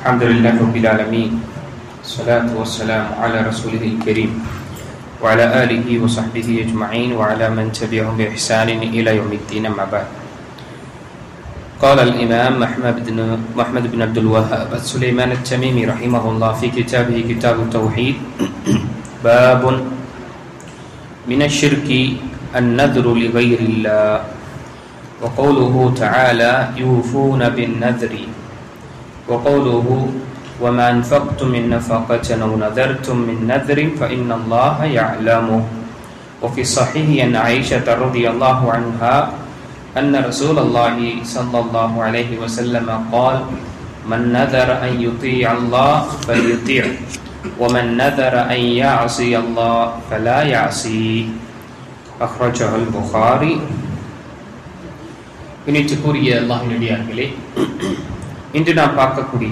الحمد لله رب العالمين الصلاة والسلام على رسوله الكريم وعلى آله وصحبه أجمعين وعلى من تبعهم بإحسان إلى يوم الدين أما بعد. قال الإمام محمد بن عبد الوهاب السليمان التميمي رحمه الله في كتابه كتاب التوحيد باب من الشرك النذر لغير الله وقوله تعالى يوفون بالنذر وقوله وما أنفقتم من نفقة أو نذرتم من نذر فإن الله يعلمه. وفي الصحيح أن عائشة رضي الله عنها أن رسول الله صلى الله عليه وسلم قال من نذر أن يطيع الله فليطيع ومن نذر أن يعصي الله فلا يعصي أخرجه البخاري. இனிச்சுக்குரிய அல்லாஹ்வின் அடியார்களே, இன்று நாம் பார்க்கக்கூடிய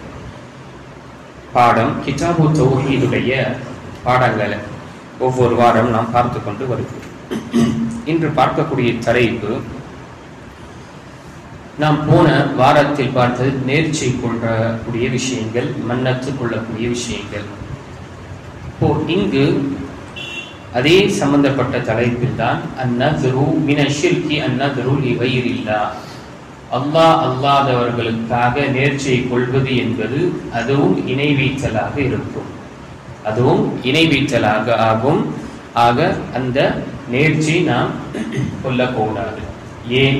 பாடம் கிதாபு தௌஹீதுடைய பாடங்களை ஒவ்வொரு வாரம் நாம் பார்த்து கொண்டு வருகிறோம். இன்று பார்க்கக்கூடிய தலைப்பு நாம் போன வாரத்தில் பார்த்தது நேர்ச்சை கொள்ளக்கூடிய விஷயங்கள், மன்னத்து கொள்ளக்கூடிய விஷயங்கள். இப்போ இங்கு அதே சம்பந்தப்பட்ட தலைப்பில் தான் அந்நதுரு மின ஷிர்கி அந்நதுரு லிகைரில்லாஹ், அல்லாஹ் அல்லாதவர்களுக்காக நேர்ச்சை கொள்வது என்பது அதுவும் இணை வைத்தலாக இருக்கும், அதுவும் இணை வைத்தலாக ஆகும். ஆக அந்த நேர்ச்சை நாம் கொள்ளக்கூடாது. ஏன்?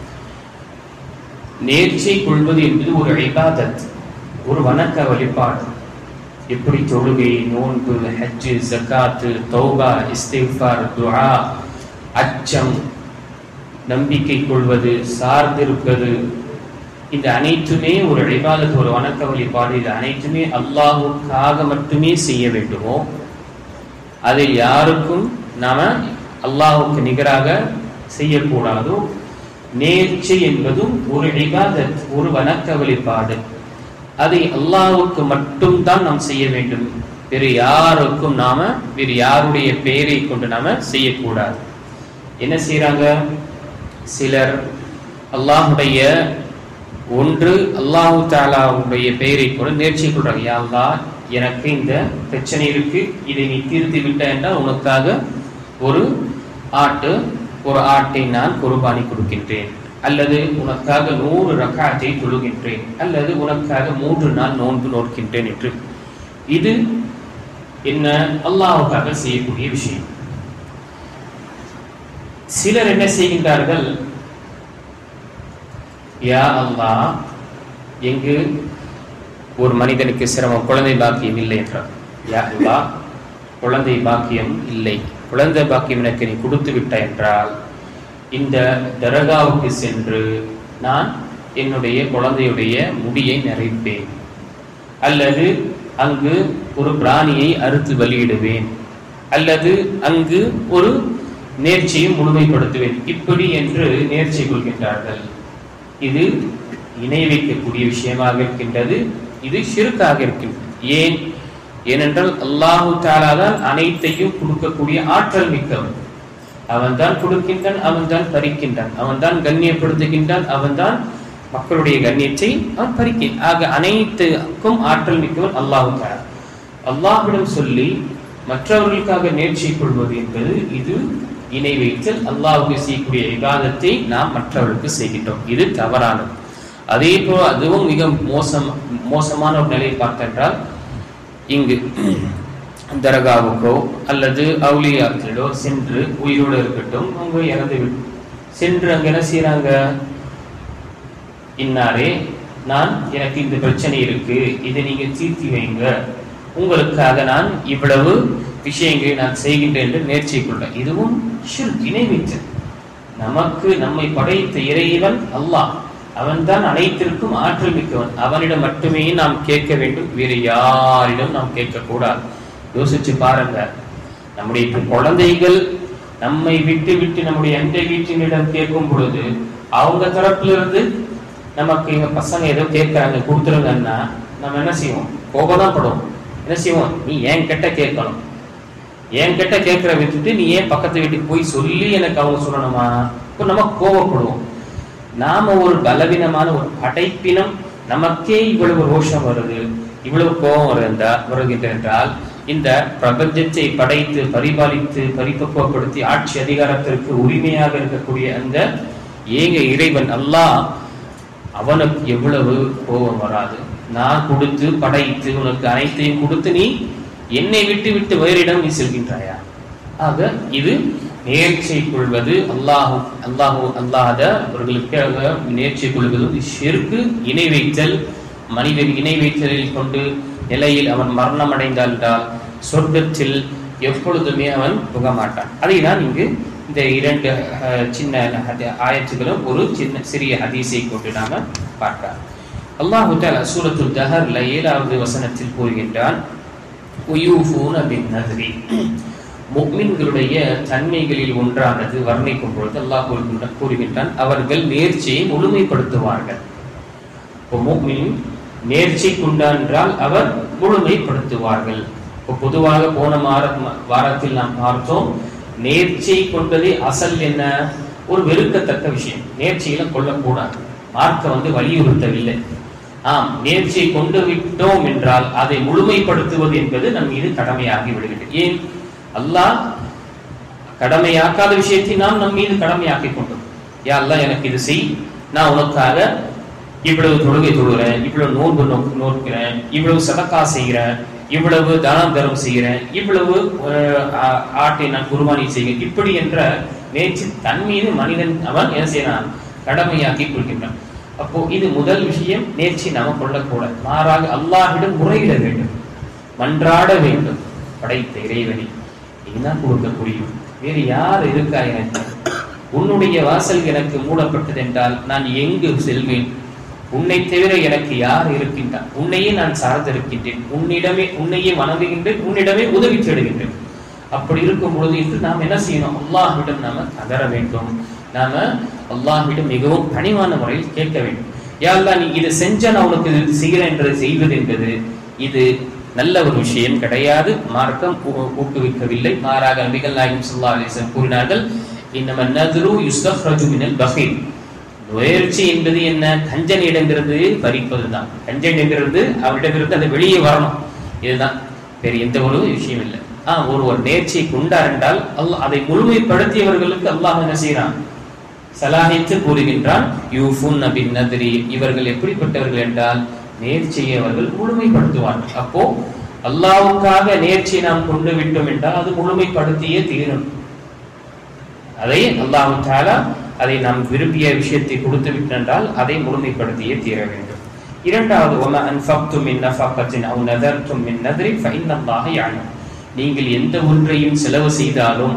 நேர்ச்சை கொள்வது என்பது ஒரு இபாதத், ஒரு வணக்க வழிபாடு. எப்படி தொழுகை, நோன்பு, ஹஜ்ஜு, ஜகாத்து, தௌபா, இஸ்திக்ஃபார், துஆ, அச்சம், நம்பிக்கை கொள்வது, சார்ந்திருப்பது, இந்த அனைத்துமே ஒரு இபாதத், ஒரு வணக்க வழிபாடு. இது அனைத்துமே அல்லாஹுக்காக மட்டுமே செய்ய வேண்டுமோ, அதை யாருக்கும் நாம அல்லாஹுக்கு நிகராக செய்யக்கூடாதோ. நேர்ச்சை என்பதும் ஒரு இபாதத், ஒரு வணக்க வழிபாடு. அதை அல்லாஹ்வுக்கு மட்டும் தான் நாம் செய்ய வேண்டும். வேறு யாருக்கும் வேறு யாருடைய பெயரை கொண்டு நாம செய்யக்கூடாது. என்ன செய்யறாங்க சிலர்? அல்லாஹுடைய ஒன்று அல்லாஹு தஆலாவுடைய பெயரை கொண்டு நேர்ச்சை கொள்றாங்க. யா அல்லாஹ், எனக்கு இந்த பிரச்சனை இருக்கு, இதை நீ தீர்த்து விட்ட என்றால் உனக்காக ஒரு ஆட்டை நான் குர்பானி கொடுக்கின்றேன், அல்லது உனக்காக 100 ரக்காத்தை தொழுகின்றேன், அல்லது உனக்காக 3 நாள் நோன்பு நோக்கின்றேன் என்று. இது என்ன? அல்லாஹ்வுக்காக செய்யக்கூடிய விஷயம். சிலர் என்ன செய்கின்றார்கள்? யா அல்லாஹ், எங்கு ஒரு மனிதனுக்கு சிரமம், குழந்தை பாக்கியம் இல்லை என்றார். யா அல்லாஹ், குழந்தை பாக்கியம் இல்லை, குழந்தை பாக்கியம் எனக்கு நீ கொடுத்து விட்ட என்றால் இந்த தர்காவுக்கு சென்று நான் என்னுடைய குழந்தையுடைய முடியை நிறைப்பேன், அல்லது அங்கு ஒரு பிராணியை அறுத்து பலியிடுவேன், அல்லது அங்கு ஒரு நேர்ச்சியை முழுமைப்படுத்துவேன், இப்படி என்று நேர்ச்சை கொள்கின்றார்கள். இது இணை வைக்கக்கூடிய விஷயமாக இருக்கின்றது, இது ஷிர்காக இருக்கின்றது. ஏனென்றால் அல்லாஹு தஆலா தான் அனைத்தையும் கொடுக்கக்கூடிய ஆற்றல் மிக்கவன். அவன் தான் கொடுக்கின்றான், அவன் தான் பறிக்கின்றான், அவன் தான் கண்ணியப்படுத்துகின்றான், அவன் தான் மக்களுடைய கண்ணியத்தை அவன் பறிக்கின். ஆக அனைத்துக்கும் ஆற்றல் மிக்கவன் அல்லாஹு தஆலா. அல்லாஹ்விடம் சொல்லி மற்றவர்களுக்காக நேர்ச்சை கொள்வது என்பது இது இணை வைத்தல். அல்லாஹ்வுக்கு செய்யக்கூடிய இபாதத்தை நாம் மற்றவர்களுக்கு செய்கின்றோம், இது தவறானது. அதே போல் அதுவும் மிக மோசமான ஒரு நிலையை பார்த்தென்றால், இங்கு தர்காவுக்கோ அல்லது அவுலியாக்களோ சென்று, உயிரோடு இருக்கட்டும் அவங்க இறந்து சென்று அங்க என்ன செய்யறாங்க? இன்னாரே, எனக்கு இந்த பிரச்சனை இருக்கு, இதை நீங்க தீர்த்தி வைங்க, உங்களுக்காக நான் இவ்வளவு விஷயங்களை நான் செய்கின்றேன் என்று நேர்ச்சை கொள்ள. இதுவும் ஷிர்க், இணை வைத்தல். நம்மை படைத்த இறைவன் அல்லாஹ், அவன் தான் அனைத்திற்கும் ஆற்றல் மிக்கவன். அவனிடம் மட்டுமே நாம் கேட்க வேண்டும், வேறு யாரிடம் நாம் கேட்கக்கூடாது. யோசிச்சு பாருங்க, நம்முடைய குழந்தைகள் நம்மை விட்டு விட்டு நம்முடைய எந்த வீட்டினிடம் கேட்கும் பொழுது அவங்க தரப்புல இருந்து நமக்கு எங்க பசங்க ஏதோ கேட்கறாங்க கொடுத்துருங்கன்னா நம்ம என்ன செய்வோம்? கோபம் தான் படுவோம். என்ன செய்வோம்? நீ ஏன் கிட்ட கேட்கணும், என் கிட்ட கேட்கிற விட்டுட்டு நீ ஏன் பக்கத்து வீட்டுக்கு போய் சொல்லி எனக்கு அவங்க சொல்லணுமா? இப்போ நம்ம கோபப்படுவோம். நாம ஒரு பலவீனமான ஒரு படைப்பினம், நமக்கே இவ்வளவு ரோஷம் வருது, இவ்வளவு கோபம் வருகின்ற என்றால் இந்த பிரபஞ்சத்தை படைத்து பரிபாலித்து பரிபக்குவப்படுத்தி ஆட்சி அதிகாரத்திற்கு உரிமையாக இருக்கக்கூடிய அந்த ஏக இறைவன் அல்லாஹ், அவனுக்கு எவ்வளவு கோபம் வராது? நான் கொடுத்து படைத்து உனக்கு அனைத்தையும் கொடுத்து நீ என்னை விட்டு விட்டு வேறிடம் நீ செல்கின்றாயா? ஆக இது நேர்ச்சை கொள்வது அல்லாதவர்களுக்காக நேர்ச்சை கொள்வது ஷிர்க், இணை வைத்தல். மனிதன் இணை வைத்தலில் கொண்டு நிலையில் அவன் மரணம் அடைந்தால் சொர்க்கத்தில் எப்பொழுதுமே அவன் புக மாட்டான். அதை தான் இங்கு இந்த 2 சின்ன ஆயத்துகளும் ஒரு சிறிய ஹதீஸை கொண்டு நாம பார்க்கலாம். அல்லாஹு தஆலா சூரத்துல் தஹர்ல 7வது வசனத்தில் கூறுகின்றான், முஃமின்களுடைய தன்மைகளில் ஒன்றானது வர்ணிக்கும் பொழுது அல்லாஹ் கூறுகின்றான், அவர்கள் நேர்ச்சியை முழுமைப்படுத்துவார்கள். முஃமின் நேர்ச்சி கொண்டால் அவர் முழுமைப்படுத்துவார்கள். பொதுவாக போன வாரத்தில் நாம் பார்த்தோம், நேர்ச்சை கொண்டதே அசல் என்ன? ஒரு வெறுக்கத்தக்க விஷயம். நேர்ச்சியில கொள்ளக்கூடாது. மார்க்க வலியுறுத்தவில்லை. நேர்ச்சியை கொண்டு விட்டோம் என்றால் அதை முழுமைப்படுத்துவது என்பது நம் மீது கடமையாகி விடுகிறது. ஏன்? அல்லாஹ் கடமையாக்காத விஷயத்தை நாம் நம் மீது கடமையாக்கி கொண்டோம். யா அல்லாஹ், எனக்கு இது செய், நான் உனக்காக இவ்வளவு தொழுகை தொழுகிறேன், இவ்வளவு நோன்பு நோக்கிறேன், இவ்வளவு சதக்கா செய்கிறேன், இவ்வளவு தானம் தரம் செய்கிறேன், இவ்வளவு ஆட்டை நான் குர்பானி செய்கிறேன், இப்படி என்ற நேர்ச்சி தன் மீது மனிதன் அவன் என்ன செய்யறான்? கடமையாக்கி கொள்கின்றான். அப்போ இது முதல் விஷயம். நேர்ச்சி நாம கொள்ளக்கூடாது. மாறாக அல்லாஹ்விடம் முறையிட வேண்டும், மன்றாட வேண்டும். படைத்த இறைவனை நீதான் கொடுக்க முடியும், வேறு யார் இருக்கா எனக்கு? உன்னுடைய வாசல் எனக்கு மூடப்பட்டது என்றால் நான் எங்கு செல்வேன்? உன்னை தவிர எனக்கு யார் இருக்கின்றான்? உன்னையே நான் சார்ந்திருக்கின்றேன், உன்னையே வணங்குகின்றேன், உன்னிடமே உதவி தேடுகின்றேன். அப்படி இருக்கும் பொழுது இன்று நாம் என்ன செய்யணும்? அல்லாஹ்விடம் நாம கதற வேண்டும். நாம அல்லாஹ்விடம் மிகவும் பணிவான முறையில் கேட்க வேண்டும். யா அல்லாஹ், நீ இதை செஞ்சா நான் உனக்கு இது செய்கிறேன் என்று செய்வது என்பது இது நல்ல ஒரு விஷயம் கிடையாது. மார்க்கம் ஊக்குவிக்கவில்லை. மாறாக நபிகள் நாயகம் ஸல்லல்லாஹு அலைஹி வஸல்லம் கூறினார்கள், இன்னம நத்ரு யுஸ்தஃப்ரஜு மினல் பஹீல். முயற்சி என்பது என்ன? கஞ்சனிடமிருந்து பறிப்பதுதான். கஞ்சனிடமிருந்து அவரிடமிருந்து அந்த வெளியே வரணும். இதுதான், வேறு எந்த ஒரு விஷயம் இல்லை. ஒருவர் நேர்ச்சியை கொண்டார் என்றால் அதை முழுமைப்படுத்தியவர்களுக்கு அல்லாஹ் என்ன செய்யறான்? சலாஹித்து கூறுகின்றான், யூஃபூன பின் நத்ரி. இவர்கள் எப்படிப்பட்டவர்கள் என்றால் நேர்ச்சியை அவர்கள் முழுமைப்படுத்துவார்கள். அப்போ அல்லாஹ்வுக்காக நேர்ச்சியை நாம் கொண்டு விட்டோம் என்றால் அது முழுமைப்படுத்தியே தீரும். அதை அல்லாஹ் தஆலா அதை நாம் விரும்பிய விஷயத்தை கொடுத்து விட்டென்றால் அதை முழுமைப்படுத்தியே தீர வேண்டும். இரண்டாவது, வமா அன்ஃபக்தும் மின் நஃபகத்தின் அவ் நதர்தும் மின் நத்ரி ஃபஇன்னல்லாஹ யஅலம். நீங்கள் எந்த ஒன்றையும் செலவு செய்தாலும்,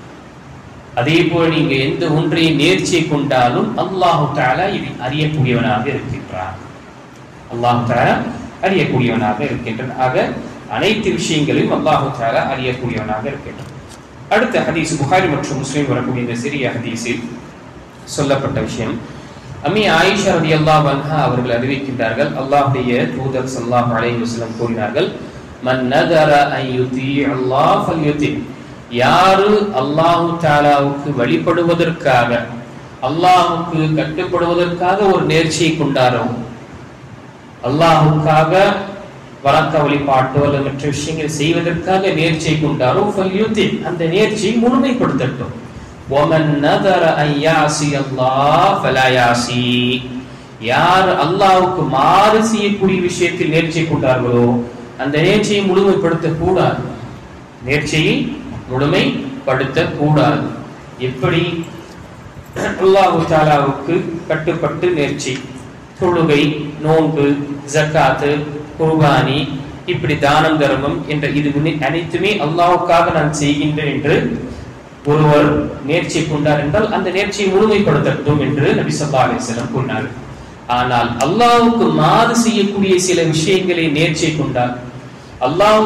அதே போல நீங்க எந்த ஒன்றையும் நேர்ச்சியை கொண்டாலும் அல்லாஹ் தஆலா இதை அறியக்கூடியவனாக இருக்கின்றான். அல்லாஹ் தஆலா அறியக்கூடியவனாக இருக்கின்றான். ஆக அனைத்து விஷயங்களையும் அல்லாஹ் தஆலா அறியக்கூடியவனாக இருக்கின்றான். அடுத்த ஹதீஸ் புகாரி மற்றும் முஸ்லிம் வரக்கூடிய இந்த சிறிய ஹதீஸில் சொல்லப்பட்ட விஷயம், அம்மி ஆயிஷா ரலியல்லாஹு அன்ஹா அவர்கள் அறிவிக்கின்றார்கள், அல்லாஹ்வுடைய தூதர் ஸல்லல்லாஹு அலைஹி வஸல்லம் கூறினார்கள், மன் நதர அன் யுதி அல்லாஹ் ஃபல்யுதி. யாரு அல்லாஹ் தஆலாவுக்கு வழிபடுவதற்காக, அல்லாஹ்வுக்கு கட்டுப்படுவதற்காக ஒரு நேர்ச்சியை கொண்டாரோ, அல்லாஹ்வுக்காக வணக்க வழிபாட்டு அல்லது மற்ற விஷயங்கள் செய்வதற்காக நேர்ச்சியை கொண்டாரோ ஃபல்யுதி, அந்த நேர்ச்சியை முழுமைப்படுத்தட்டும். وَمَنْ نَذَرَ أَنْ يَعْصِيَ اللَّهَ فَلَا يَعْصِي. யார் அல்லாஹ்வுக்கு மாறு செய்யக்கூடிய விஷயத்தில் நேர்ச்சியை கொண்டார்களோ அந்த நேர்ச்சியை முழுமைப்படுத்த கூடாது. நேர்ச்சியை முழுமைப்படுத்த கூடாது. எப்படி? அல்லாஹ் தஆலாவுக்கு கட்டுப்பட்டு நேர்ச்சி, தொழுகை, நோன்பு, ஜகாத், குர்பானி, இப்படி தானம் தர்மம் என்ற இது அனைத்துமே அல்லாஹ்வுக்காக நான் செய்கின்றேன் என்று ஒருவர் நேர்ச்சியை கொண்டார் என்றால் அந்த நேர்ச்சியை முழுமைப்படுத்தட்டும் என்று நபி ஸல்லல்லாஹு அலைஹி வஸல்லம் கூறினார். ஆனால் அல்லாஹ்வுக்கு மாறு செய்யக்கூடிய சில விஷயங்களை நேர்ச்சியை கொண்டார், அல்லாஹ்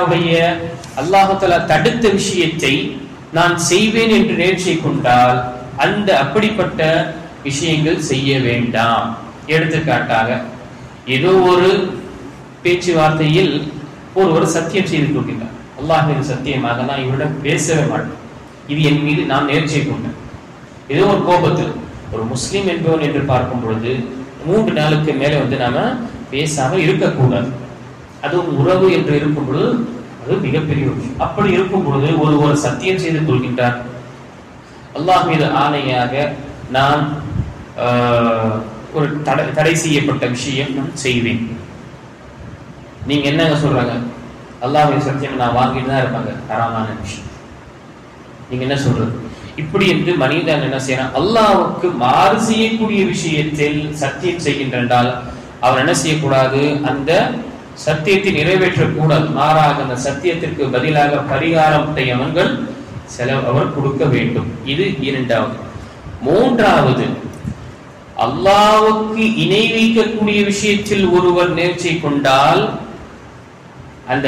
தஆலா தடுத்த விஷயத்தை நான் செய்வேன் என்று நேர்ச்சியை கொண்டால் அந்த அப்படிப்பட்ட விஷயங்கள் செய்ய வேண்டாம். எடுத்துக்காட்டாக, ஏதோ ஒரு பேச்சுவார்த்தையில் ஒருவர் சத்தியம் செய்து கொள்கிறார், அல்லாஹ் மீது சத்தியமாக நான் இவரிடம் பேசவே மாட்டேன், இது என் மீது நான் நேர்ச்சியை கொண்டேன். ஏதோ ஒரு கோபத்தில் ஒரு முஸ்லிம் என்பவன் என்று பார்க்கும் பொழுது 3 நாளுக்கு மேல நாம பேசாமல் இருக்கக்கூடாது. அதுவும் உறவு என்று இருக்கும் பொழுது அது மிகப்பெரிய விஷயம். அப்படி இருக்கும் பொழுது ஒரு சத்தியம் செய்து கொள்கின்றார், அல்லாஹ் மீது ஆணையாக நான் ஒரு தடை செய்யப்பட்ட விஷயம் நான் செய்வேன். நீங்க என்னங்க சொல்றாங்க? அல்லாஹ்வின் சத்தியம் நான் வாங்கிட்டு தான் இருப்பாங்க, ஹராமான விஷயம். நீங்க என்ன சொல்றது? இப்படி என்று மனிதன் என்ன செய்யறான்? அல்லாஹ்வுக்கு மாறு செய்யக்கூடிய விஷயத்தில் சத்தியம் செய்கின்றால் அவர் என்ன செய்யக்கூடாது? அந்த சத்தியத்தை நிறைவேற்றக்கூடாது. மாறாக அந்த சத்தியத்திற்கு பதிலாக பரிகாரத்தை அவர் கொடுக்க வேண்டும். இது 2வது. 3வது, அல்லாஹ்வுக்கு இணை வைக்கக்கூடிய விஷயத்தில் ஒருவர் நேர்ச்சை கொண்டால் அந்த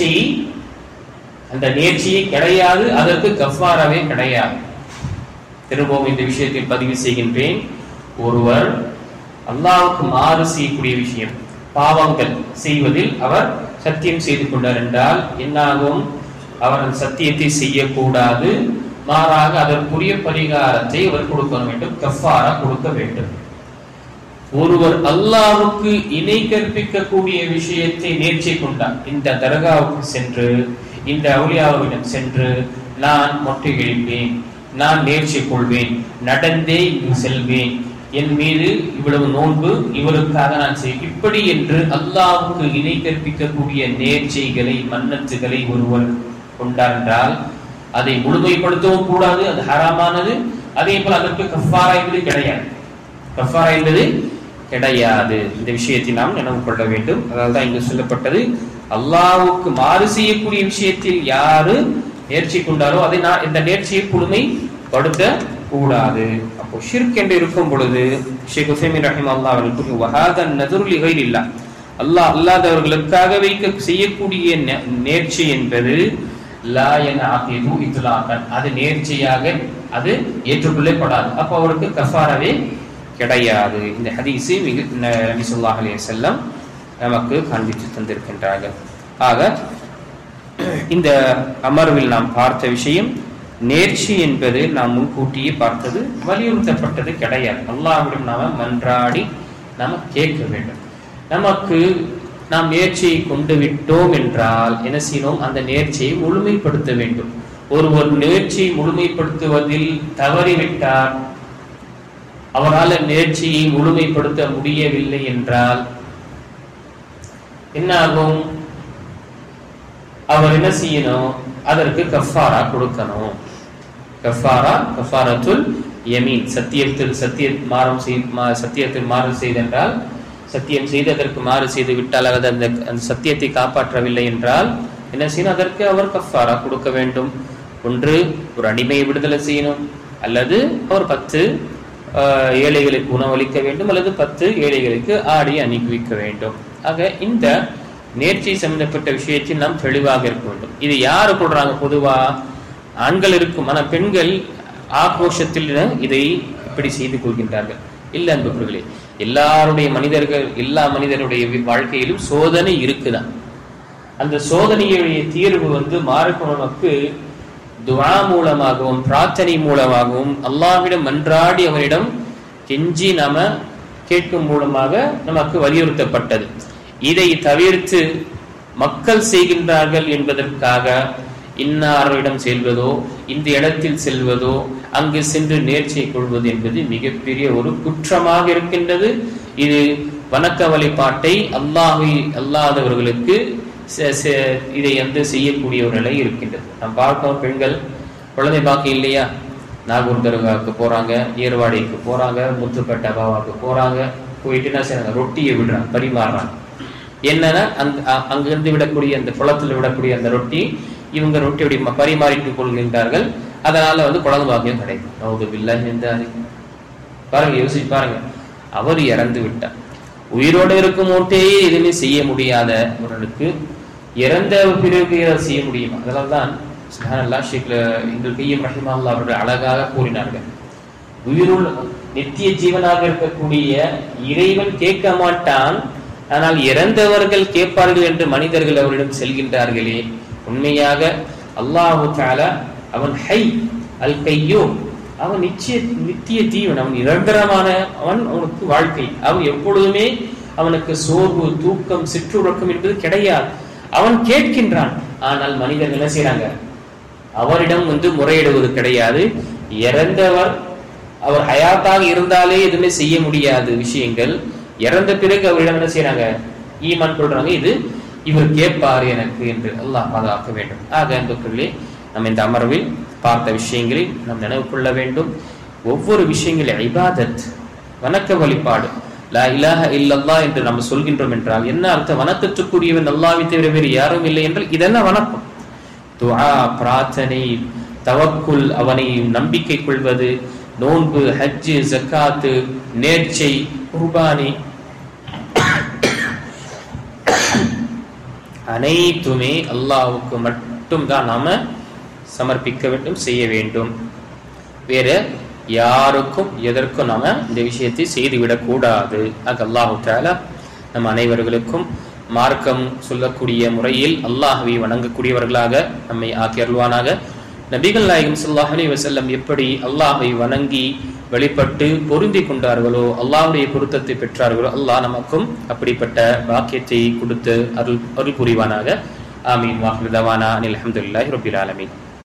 நேர்ச்சியை கிடையாது, அதற்கு கஃபாராவே கிடையாது. திரும்பவும் இந்த விஷயத்தை பதிவு செய்கின்றேன். ஒருவர் அல்லாஹ்வுக்கு மாறு செய்யக்கூடிய விஷயம், பாவங்கள் செய்வதில் அவர் சத்தியம் செய்து கொண்டார் என்றால் என்னாகும்? அவர் அந்த சத்தியத்தை செய்யக்கூடாது, மாறாக அதற்குரிய பரிகாரத்தை அவர் கொடுக்க வேண்டும், கஃபாரா கொடுக்க வேண்டும். ஒருவர் அல்லாஹ்வுக்கு இணை கற்பிக்கக்கூடிய விஷயத்தை நேர்ச்சை கொண்டார், இந்த தர்காவுக்கு சென்று இந்த அவுலியாவிடம் சென்று நான் மொட்டை இழிப்பேன், நான் நேர்ச்சை கொள்வேன், நடந்தே இங்கு செல்வேன், என் மீது இவ்வளவு நோன்பு இவருக்காக நான் செய்வேன், இப்படி என்று அல்லாஹ்வுக்கு இணை கற்பிக்கக்கூடிய நேர்ச்சைகளை மன்னத்துகளை ஒருவர் கொண்டார் என்றால் அதை முழுமைப்படுத்தவும் கூடாது, அது ஹராமானது. அதே போல அதற்கு கஃபாரா என்பது கிடையாது, கஃபாரா என்பது கிடையாது. இந்த விஷயத்தை நாம் நினைவு கொள்ள வேண்டும். அதாவது இங்கு சொல்லப்பட்டது, அல்லாஹ்வுக்கு மாறு செய்யக்கூடிய விஷயத்தில் யாரு நேர்ச்சி கொண்டாரோ அதை நான் இந்த நேர்ச்சியை புதுமைப்படுத்த கூடாது. அப்போ ஷிர்க் என்று இருக்கும் பொழுது ஷேக் உசைமீன் ரஹிமஹுல்லாஹ் அவர்கள் வஹாதன் நதுர் லிகைரில்லாஹ், அல்லாஹ் அல்லாதவர்களுக்காக செய்யக்கூடிய நேர்ச்சி என்பது லா யன்அகிது இத்லாகன், அது நேர்ச்சியாக அது ஏற்றுக்கொள்ளப்படாது. அப்போ அவருக்கு கஃபாராவே கிடையாது. இந்த ஹதீஸை நபி ஸல்லல்லாஹு அலைஹி வஸல்லம் நமக்கு காண்பித்து தந்திருக்கின்றார்கள். ஆக இந்த அமர்வில் நாம் பார்த்த விஷயம், நேர்ச்சி என்பது நாம் முன்கூட்டியே பார்த்தது, வலியுறுத்தப்பட்டது கிடையாது. அல்லாஹ்விடம் நாம மன்றாடி நாம கேட்க வேண்டும். நமக்கு நாம் நேர்ச்சியை கொண்டு விட்டோம் என்றால் என்ன செய்யணும்? அந்த நேர்ச்சியை முழுமைப்படுத்த வேண்டும். ஒரு நேர்ச்சியை முழுமைப்படுத்துவதில் தவறிவிட்டார், அவரால் நேர்ச்சியை முழுமைப்படுத்த முடியவில்லை என்றால் என்ன ஆகும்? அவர் என்ன செய்யணும்? அதற்கு கஃபாரா கொடுக்கணும். கஃபாரத்துல் யமீன், சத்தியத்தில் மாறு செய்தென்றால், சத்தியம் செய்து அதற்கு மாறு செய்து விட்டால், அல்லது அந்த சத்தியத்தை காப்பாற்றவில்லை என்றால் என்ன செய்யணும்? அதற்கு அவர் கஃபாரா கொடுக்க வேண்டும். ஒன்று ஒரு அடிமையை விடுதலை செய்யணும், அல்லது அவர் 10 ஏழைகளுக்கு உணவளிக்க வேண்டும், அல்லது 10 ஏழைகளுக்கு ஆடி அணிவிக்க வேண்டும். ஆக இந்த நேர்ச்சி சம்பந்தப்பட்ட விஷயத்தில் நாம் தெளிவாக இருக்க வேண்டும். இது யாரு கொடுறாங்க? பொதுவா ஆண்கள் இருக்கும், ஆனா பெண்கள் ஆக்ரோஷத்தில் இதை இப்படி செய்து கொள்கின்றார்கள். இல்ல அன்பர்களே, எல்லா மனிதருடைய வாழ்க்கையிலும் சோதனை இருக்குதான். அந்த சோதனையுடைய தீர்வு மார்க்க நமக்கு துஆ மூலமாகவும் பிரார்த்தனை மூலமாகவும் அல்லாஹ்விடம் மன்றாடி அவரிடம் கெஞ்சி நாம கேட்கும் மூலமாக நமக்கு வலியுறுத்தப்பட்டது. இதை தவிர்த்து மக்கள் செய்கின்றார்கள் என்பதற்காக இன்னாரிடம் செல்வதோ, இந்த இடத்தில் செல்வதோ, அங்கு சென்று நேர்ச்சியை கொள்வது என்பது மிகப்பெரிய ஒரு குற்றமாக இருக்கின்றது. இது வணக்க வழிபாட்டை அல்லாதவர்களுக்கு இதை செய்யக்கூடிய ஒரு நிலை இருக்கின்றது. நாம் பார்க்கிறோம், பெண்கள் குழந்தை பாக்கி இல்லையா, நாகூர் தர்காவுக்கு போறாங்க, ஏர்வாடிக்கு போறாங்க, முத்துப்பேட்டை பாபாவுக்கு போறாங்க, போயிட்டு என்ன செய்யறாங்க? ரொட்டியை விடுறாங்க, பரிமாறுறாங்க. என்னன்னா அங்கிருந்து விடக்கூடிய அந்த குளத்துல விடக்கூடிய அந்த ரொட்டி இவங்க ரொட்டியோட பரிமாறிட்டு கொள்கின்றார்கள். அதனால குழந்தை பாக்கியம் கிடைக்கும். பாருங்க, யோசிச்சு பாருங்க, அவர் இறந்து விட்டார். உயிரோடு இருக்கும் போட்டே எதுவுமே செய்ய முடியாத ஒருவனுக்கு இறந்த பிறகு செய்ய முடியும். அதனால்தான் அவர்கள் அழகாக கூறினார்கள், உயிருள் நித்திய ஜீவனாக இருக்கக்கூடிய இறைவன் கேட்க மாட்டான், ஆனால் இறந்தவர்கள் கேட்பார்கள் என்று மனிதர்கள் அவரிடம் செல்கின்றார்களே. உண்மையாக அல்லாஹு தஆலா அவன் ஹை அல் கையூம், அவன் நித்திய தீவன், அவன் நிரந்தரமான அவனுக்கு வாழ்க்கை. அவன் எப்பொழுதுமே அவனுக்கு சோர்வு, தூக்கம், சிற்றுறக்கம் என்பது கிடையாது. அவன் கேட்கின்றான். ஆனால் மனிதர்கள் என்ன செய்யறாங்க? அவரிடம் முறையிடுவது கிடையாது. இறந்தவர், அவர் ஹயாத்தாக இருந்தாலே எதுவுமே செய்ய முடியாது விஷயங்கள். இறந்த பிறகு அவரிடம் என்ன செய்யறாங்க? ஈமான் கொள்றாங்க. இவர் கேட்பார் எனக்கு என்று. அல்லாஹ் பாதுகாக்க வேண்டும். ஆக அன்புக்குள்ளே நம்ம இந்த அமர்வில் பார்த்த விஷயங்களை நாம் நினைவு கொள்ள வேண்டும். ஒவ்வொரு விஷயங்களும் இபாதத், வணக்க வழிபாடு. லா இலாஹ இல்லல்லாஹ் என்று நம்ம சொல்கின்றோம் என்றால் என்ன அர்த்தம்? வணக்கத்துக்குரியவன் அல்லாஹ்வை தவிர வேறு யாரும் இல்லை என்றால் இதெல்லாம் வணக்கம். துஆ, பிரார்த்தனை, தவக்குல், அவனை நம்பிக்கை கொள்வது, நோன்பு, ஹஜ்ஜு, ஜக்காத்து, நேர்ச்சை, குர்பானி, அனைத்துமே அல்லாஹ்வுக்கு மட்டும் தான் நாம சமர்ப்பிக்க வேண்டும், செய்ய வேண்டும். வேற யாருக்கும் எதற்கும் நாம இந்த விஷயத்தை செய்துவிடக் கூடாது. ஆக அல்லாஹ் தஆலா நம் அனைவர்களுக்கும் மார்க்கம் சொல்லக்கூடிய முறையில் அல்லாஹ்வை வணங்கக்கூடியவர்களாக நம்மை ஆக்கி அருள்வானாக. நபிகள் நாயகம் ஸல்லல்லாஹு அலைஹி வஸல்லம் எப்படி அல்லாஹ்வை வணங்கி வெளிப்பட்டு பொருந்தி கொண்டார்களோ, அல்லாஹ்வுடைய பொருத்தத்தை பெற்றார்களோ, அல்லாஹ் நமக்கும் அப்படிப்பட்ட பாக்கியத்தை கொடுத்து அருள் புரிவானாக. ஆமீன். வாஹிரு தவானா அனில் ஹம்துலில்லாஹி ரப்பில் ஆலமீன்.